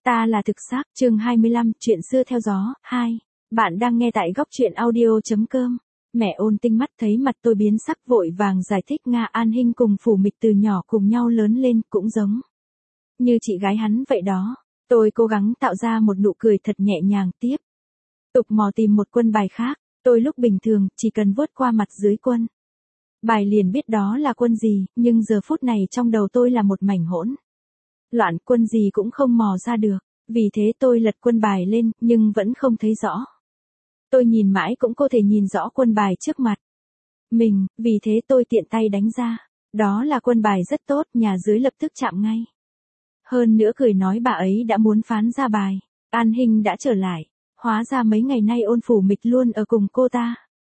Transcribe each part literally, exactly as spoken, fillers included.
Ta là thực xác, chương hai mươi lăm, chuyện xưa theo gió, hai. Bạn đang nghe tại góc truyện audio.com. Mẹ Ôn tinh mắt thấy mặt tôi biến sắc vội vàng giải thích Nga An Hinh cùng Phủ Mịch từ nhỏ cùng nhau lớn lên cũng giống như chị gái hắn vậy đó. Tôi cố gắng tạo ra một nụ cười thật nhẹ nhàng tiếp. Tục mò tìm một quân bài khác, tôi lúc bình thường chỉ cần vuốt qua mặt dưới quân bài liền biết đó là quân gì, nhưng giờ phút này trong đầu tôi là một mảnh hỗn loạn, quân gì cũng không mò ra được. Vì thế tôi lật quân bài lên, nhưng vẫn không thấy rõ. Tôi nhìn mãi cũng không thể nhìn rõ quân bài trước mặt mình, vì thế tôi tiện tay đánh ra. Đó là quân bài rất tốt, nhà dưới lập tức chạm ngay. Hơn nữa cười nói bà ấy đã muốn phán ra bài. An Hinh đã trở lại. Hóa ra mấy ngày nay Ôn Phủ Mịch luôn ở cùng cô ta.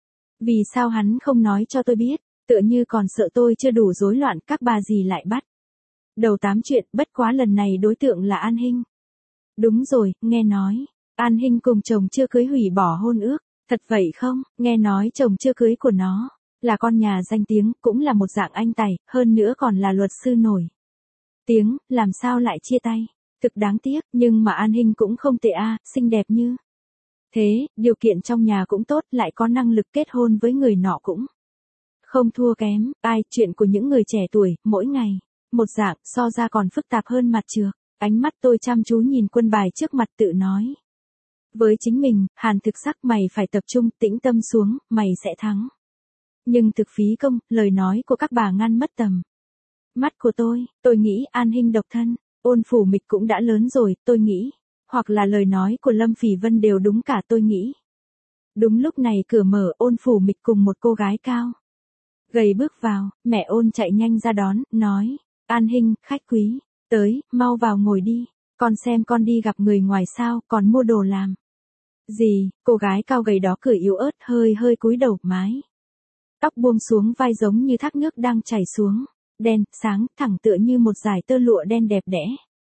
Vì sao hắn không nói cho tôi biết, tựa như còn sợ tôi chưa đủ rối loạn, các bà dì lại bắt đầu tám chuyện, bất quá lần này đối tượng là An Hinh. Đúng rồi, nghe nói An Hinh cùng chồng chưa cưới hủy bỏ hôn ước, thật vậy không? Nghe nói chồng chưa cưới của nó là con nhà danh tiếng, cũng là một dạng anh tài, hơn nữa còn là luật sư nổi tiếng, làm sao lại chia tay? Thực đáng tiếc, nhưng mà An Hinh cũng không tệ a, xinh đẹp như thế, điều kiện trong nhà cũng tốt, lại có năng lực kết hôn với người nọ cũng không thua kém. Ai, chuyện của những người trẻ tuổi, mỗi ngày một dạng, so ra còn phức tạp hơn mặt trược. Ánh mắt tôi chăm chú nhìn quân bài trước mặt tự nói với chính mình, Hàn thực sắc, mày phải tập trung, tĩnh tâm xuống, mày sẽ thắng. Nhưng thực phí công, lời nói của các bà ngăn mất tầm mắt của tôi. Tôi nghĩ An Hinh độc thân, Ôn Phủ Mịch cũng đã lớn rồi, tôi nghĩ. Hoặc là lời nói của Lâm Phỉ Vân đều đúng cả, tôi nghĩ. Đúng lúc này cửa mở, Ôn Phủ Mịch cùng một cô gái cao gầy bước vào. Mẹ Ôn chạy nhanh ra đón, nói: An Hinh, khách quý tới, mau vào ngồi đi. Con xem con đi gặp người ngoài sao, còn mua đồ làm gì? Cô gái cao gầy đó cười yếu ớt, hơi hơi cúi đầu, mái tóc buông xuống vai giống như thác nước đang chảy xuống, đen, sáng, thẳng tựa như một dải tơ lụa đen đẹp đẽ.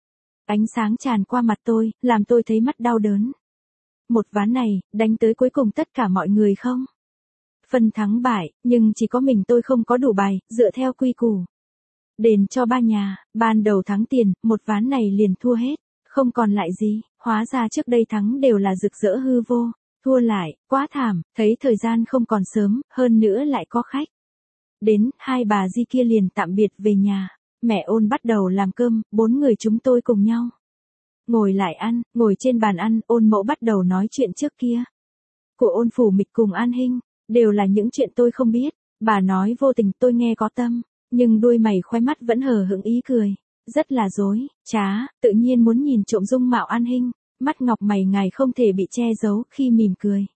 Ánh sáng tràn qua mặt tôi, làm tôi thấy mắt đau đớn. Một ván này, đánh tới cuối cùng tất cả mọi người không phân thắng bại, nhưng chỉ có mình tôi không có đủ bài, dựa theo quy củ đền cho ba nhà, ban đầu thắng tiền, một ván này liền thua hết, không còn lại gì. Hóa ra trước đây thắng đều là rực rỡ hư vô, thua lại, quá thảm. Thấy thời gian không còn sớm, hơn nữa lại có khách đến, hai bà di kia liền tạm biệt về nhà. Mẹ Ôn bắt đầu làm cơm, bốn người chúng tôi cùng nhau ngồi lại ăn. Ngồi trên bàn ăn, Ôn mẫu bắt đầu nói chuyện trước kia của Ôn Phủ Mịch cùng An Hinh, đều là những chuyện tôi không biết. Bà nói vô tình, tôi nghe có tâm, nhưng đuôi mày khoe mắt vẫn hờ hững ý cười, rất là dối trá, tự nhiên muốn nhìn trộm dung mạo An Hinh. Mắt ngọc mày ngài không thể bị che giấu, khi mỉm cười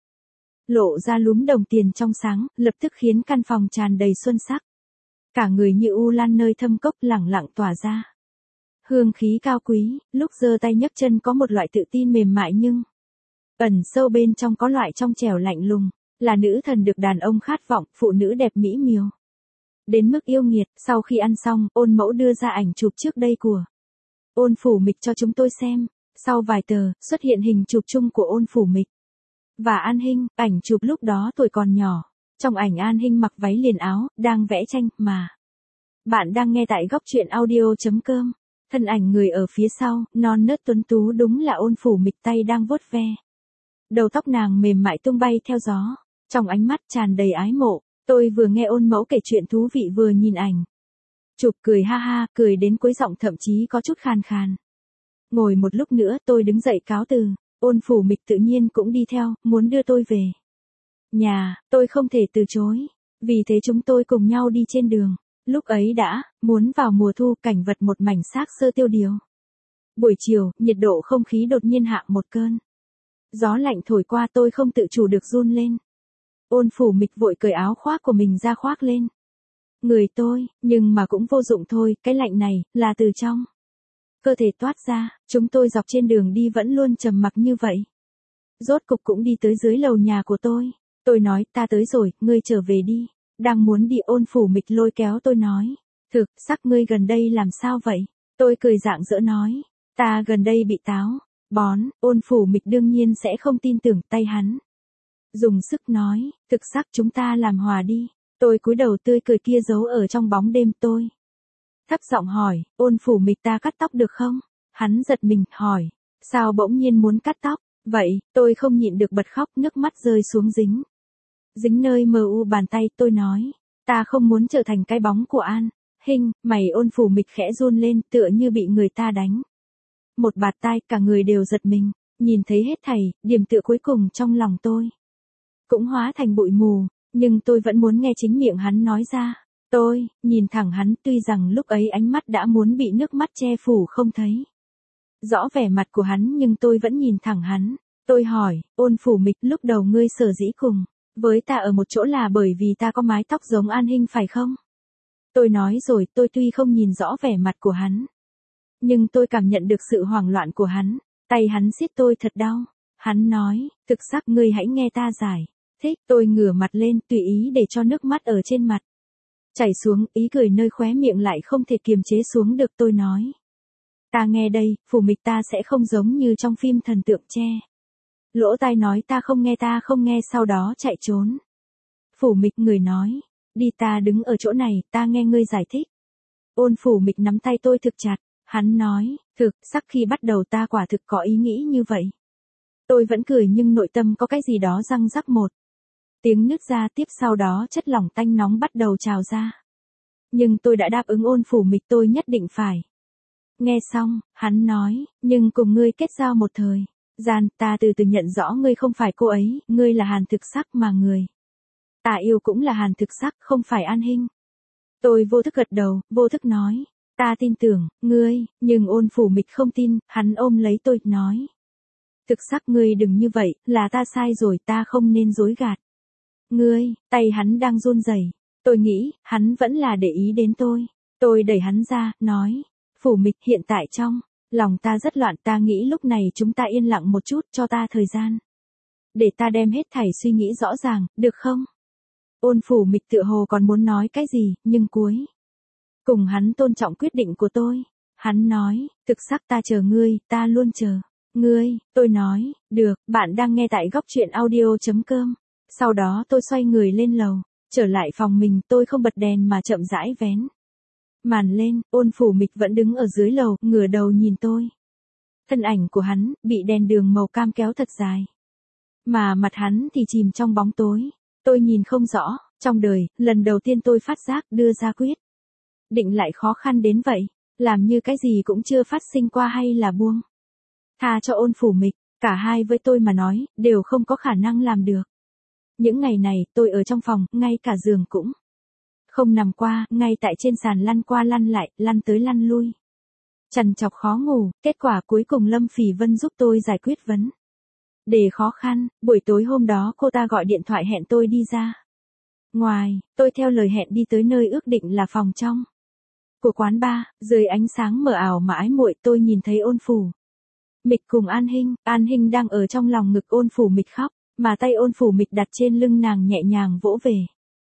lộ ra lúm đồng tiền trong sáng, lập tức khiến căn phòng tràn đầy xuân sắc. Cả người như u lan nơi thâm cốc, lẳng lặng tỏa ra hương khí cao quý. Lúc giơ tay nhấc chân có một loại tự tin mềm mại, nhưng ẩn sâu bên trong có loại trong trẻo lạnh lùng, là nữ thần được đàn ông khát vọng, phụ nữ đẹp mỹ miều đến mức yêu nghiệt. Sau khi ăn xong, Ôn mẫu đưa ra ảnh chụp trước đây của Ôn Phủ Mịch cho chúng tôi xem. Sau vài tờ, xuất hiện hình chụp chung của Ôn Phủ Mịch và An Hinh. Ảnh chụp lúc đó tuổi còn nhỏ. Trong ảnh An Hinh mặc váy liền áo, đang vẽ tranh, mà bạn đang nghe tại góc truyện audio.com. Thân ảnh người ở phía sau, non nớt tuấn tú, đúng là Ôn Phủ Mịch, tay đang vuốt ve đầu tóc nàng mềm mại tung bay theo gió. Trong ánh mắt tràn đầy ái mộ, tôi vừa nghe Ôn mẫu kể chuyện thú vị vừa nhìn ảnh chụp cười ha ha, cười đến cuối giọng thậm chí có chút khàn khàn. Ngồi một lúc nữa tôi đứng dậy cáo từ. Ôn Phủ Mịch tự nhiên cũng đi theo, muốn đưa tôi về nhà. Tôi không thể từ chối, vì thế chúng tôi cùng nhau đi trên đường. Lúc ấy đã muốn vào mùa thu, cảnh vật một mảnh xác xơ tiêu điều. Buổi chiều, nhiệt độ không khí đột nhiên hạ một cơn gió lạnh thổi qua, tôi không tự chủ được run lên. Ôn Phủ Mịch vội cởi áo khoác của mình ra khoác lên người tôi, nhưng mà cũng vô dụng thôi, cái lạnh này là từ trong cơ thể toát ra. Chúng tôi dọc trên đường đi vẫn luôn trầm mặc như vậy. Rốt cục cũng đi tới dưới lầu nhà của tôi. Tôi nói, ta tới rồi, ngươi trở về đi. Đang muốn đi, Ôn Phủ Mịch lôi kéo tôi nói, thực sắc, ngươi gần đây làm sao vậy? Tôi cười rạng rỡ nói, ta gần đây bị táo bón. Ôn Phủ Mịch đương nhiên sẽ không tin tưởng, tay hắn dùng sức nói, thực sắc, chúng ta làm hòa đi. Tôi cúi đầu, tươi cười kia giấu ở trong bóng đêm. Tôi thấp giọng hỏi, Ôn Phủ Mịch, ta cắt tóc được không? Hắn giật mình, hỏi, Sao bỗng nhiên muốn cắt tóc? Vậy, tôi không nhịn được bật khóc, nước mắt rơi xuống dính. Dính nơi mờ u bàn tay, tôi nói. Ta không muốn trở thành cái bóng của An Hinh. Mày Ôn Phủ Mịch khẽ run lên, tựa như bị người ta đánh. Một bạt tai, cả người đều giật mình. Nhìn thấy hết thảy, điểm tựa cuối cùng trong lòng tôi cũng hóa thành bụi mù, nhưng tôi vẫn muốn nghe chính miệng hắn nói ra. Tôi nhìn thẳng hắn, tuy rằng lúc ấy ánh mắt đã muốn bị nước mắt che phủ không thấy rõ vẻ mặt của hắn, nhưng tôi vẫn nhìn thẳng hắn. Tôi hỏi, Ôn Phủ Mịch, lúc đầu ngươi sở dĩ cùng với ta ở một chỗ là bởi vì ta có mái tóc giống An Hinh phải không? Tôi nói rồi, tôi tuy không nhìn rõ vẻ mặt của hắn, nhưng tôi cảm nhận được sự hoảng loạn của hắn. Tay hắn siết tôi thật đau. Hắn nói, thực sắc, ngươi hãy nghe ta giải thích. Tôi ngửa mặt lên, tùy ý để cho nước mắt ở trên mặt chảy xuống, ý cười nơi khóe miệng lại không thể kiềm chế xuống được. Tôi nói, ta nghe đây, Phủ Mịch, ta sẽ không giống như trong phim thần tượng che lỗ tai nói ta không nghe, ta không nghe, sau đó chạy trốn. Phủ Mịch, người nói, đi, ta đứng ở chỗ này, ta nghe ngươi giải thích. Ôn Phủ Mịch nắm tay tôi thực chặt. Hắn nói, thực sắc, khi bắt đầu ta quả thực có ý nghĩ như vậy. Tôi vẫn cười nhưng nội tâm có cái gì đó răng rắc, một tiếng nứt ra, tiếp sau đó chất lỏng tanh nóng bắt đầu trào ra. Nhưng tôi đã đáp ứng Ôn Phủ Mịch, tôi nhất định phải. Nghe xong, hắn nói, nhưng cùng ngươi kết giao một thời gian, ta từ từ nhận rõ ngươi không phải cô ấy, ngươi là Hàn Thực Sắc, mà người ta yêu cũng là Hàn Thực Sắc, không phải An Hinh. Tôi vô thức gật đầu, vô thức nói, ta tin tưởng ngươi, nhưng Ôn Phủ Mịch không tin. Hắn ôm lấy tôi, nói, Thực Sắc, ngươi đừng như vậy, là ta sai rồi, ta không nên dối gạt ngươi. Tay hắn đang run rẩy. Tôi nghĩ, hắn vẫn là để ý đến tôi. Tôi đẩy hắn ra, nói, Phủ Mịch, hiện tại trong lòng ta rất loạn, ta nghĩ lúc này chúng ta yên lặng một chút, cho ta thời gian để ta đem hết thảy suy nghĩ rõ ràng, được không? Ôn Phủ Mịch tựa hồ còn muốn nói cái gì, nhưng cuối cùng hắn tôn trọng quyết định của tôi. Hắn nói, Thực Sắc, ta chờ ngươi, ta luôn chờ ngươi. Tôi nói, được. Bạn đang nghe tại góc truyện audio.com. Sau đó tôi xoay người lên lầu, trở lại phòng mình, tôi không bật đèn mà chậm rãi vén màn lên. Ôn Phủ Mịch vẫn đứng ở dưới lầu, ngửa đầu nhìn tôi. Thân ảnh của hắn bị đèn đường màu cam kéo thật dài, mà mặt hắn thì chìm trong bóng tối. Tôi nhìn không rõ. Trong đời, lần đầu tiên tôi phát giác đưa ra quyết định lại khó khăn đến vậy. Làm như cái gì cũng chưa phát sinh qua, hay là buông tha cho Ôn Phủ Mịch. Cả hai với tôi mà nói, đều không có khả năng làm được. Những ngày này, tôi ở trong phòng, ngay cả giường cũng không nằm qua, ngay tại trên sàn lăn qua lăn lại, lăn tới lăn lui. Trằn trọc khó ngủ. Kết quả cuối cùng Lâm Phỉ Vân giúp tôi giải quyết vấn đề khó khăn. Buổi tối hôm đó cô ta gọi điện thoại hẹn tôi đi ra ngoài. Tôi theo lời hẹn đi tới nơi ước định là phòng trong của quán bar. Dưới ánh sáng mờ ảo mà ái muội, tôi nhìn thấy Ôn Phủ Mịch cùng An Hinh. An Hinh đang ở trong lòng ngực Ôn Phủ Mịch khóc, mà tay Ôn Phủ Mịch đặt trên lưng nàng nhẹ nhàng vỗ về.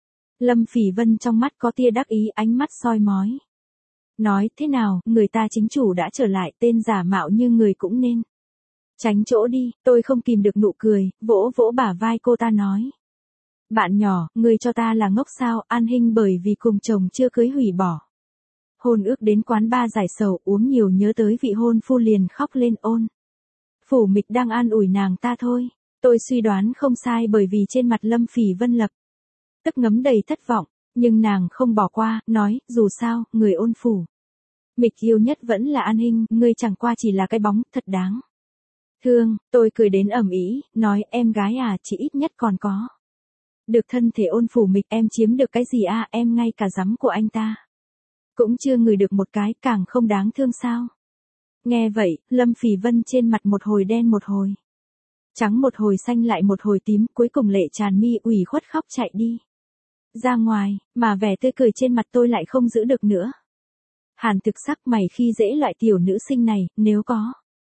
Lâm Phỉ Vân trong mắt có tia đắc ý, ánh mắt soi mói. Nói, thế nào, người ta chính chủ đã trở lại, tên giả mạo như người cũng nên tránh chỗ đi. Tôi không kìm được nụ cười, vỗ vỗ bả vai cô ta nói. Bạn nhỏ, người cho ta là ngốc sao? An Hinh bởi vì cùng chồng chưa cưới hủy bỏ hôn ước đến quán bar giải sầu, uống nhiều nhớ tới vị hôn phu liền khóc lên. Ôn Phủ Mịch đang an ủi nàng ta thôi. Tôi suy đoán không sai, bởi vì trên mặt Lâm Phỉ Vân lập tức ngấm đầy thất vọng, nhưng nàng không bỏ qua, nói, dù sao, người Ôn Phủ Mịch yêu nhất vẫn là An Hinh, ngươi chẳng qua chỉ là cái bóng, thật đáng thương. Tôi cười đến ầm ĩ, nói, em gái à, chỉ ít nhất còn có được thân thể Ôn Phủ Mịch, em chiếm được cái gì a? À, em ngay cả giấm của anh ta cũng chưa ngửi được một cái, càng không đáng thương sao? Nghe vậy, Lâm Phỉ Vân trên mặt một hồi đen một hồi trắng, một hồi xanh lại một hồi tím, cuối cùng lệ tràn mi, ủy khuất khóc chạy đi ra ngoài, mà vẻ tươi cười trên mặt tôi lại không giữ được nữa. Hàn Thực Sắc, mày khi dễ loại tiểu nữ sinh này, nếu có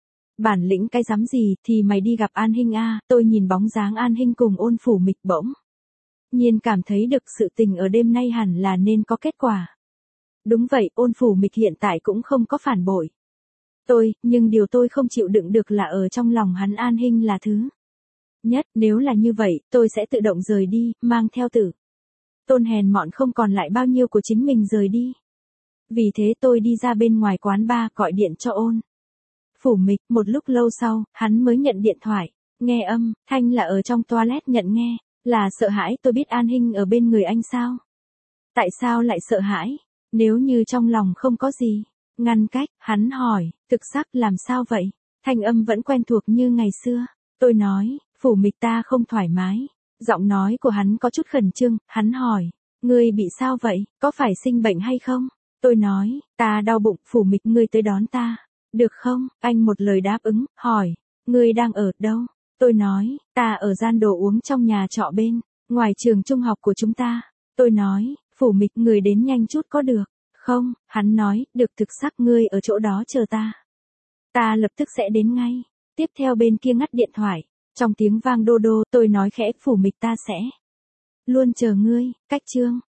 bản lĩnh cái dám gì thì mày đi gặp An Hinh a. Tôi nhìn bóng dáng An Hinh cùng Ôn Phủ Mịch, bỗng nhiên cảm thấy được sự tình ở đêm nay hẳn là nên có kết quả. Đúng vậy, Ôn Phủ Mịch hiện tại cũng không có phản bội tôi, nhưng điều tôi không chịu đựng được là ở trong lòng hắn An Hinh là thứ nhất. Nếu là như vậy, tôi sẽ tự động rời đi, mang theo tử tôn hèn mọn không còn lại bao nhiêu của chính mình rời đi. Vì thế tôi đi ra bên ngoài quán bar, gọi điện cho Ôn Phủ Mịch, một lúc lâu sau, hắn mới nhận điện thoại. Nghe âm, thanh là ở trong toilet nhận nghe. Là sợ hãi tôi biết An Hinh ở bên người anh sao? Tại sao lại sợ hãi? Nếu như trong lòng không có gì. Ngăn cách, hắn hỏi, thực sắc làm sao vậy? Thanh âm vẫn quen thuộc như ngày xưa. Tôi nói, Phủ Mịch ta không thoải mái. Giọng nói của hắn có chút khẩn trương, hắn hỏi, ngươi bị sao vậy, có phải sinh bệnh hay không? Tôi nói, ta đau bụng, Phủ Mịch ngươi tới đón ta. Được không? Anh một lời đáp ứng, hỏi, ngươi đang ở đâu? Tôi nói, ta ở gian đồ uống trong nhà trọ bên, ngoài trường trung học của chúng ta. Tôi nói, Phủ Mịch người đến nhanh chút có được không? Hắn nói, được thực sắc ngươi ở chỗ đó chờ ta. Ta lập tức sẽ đến ngay. Tiếp theo bên kia ngắt điện thoại. Trong tiếng vang đô đô, tôi nói khẽ, Phủ Mịch ta sẽ luôn chờ ngươi. Cách chương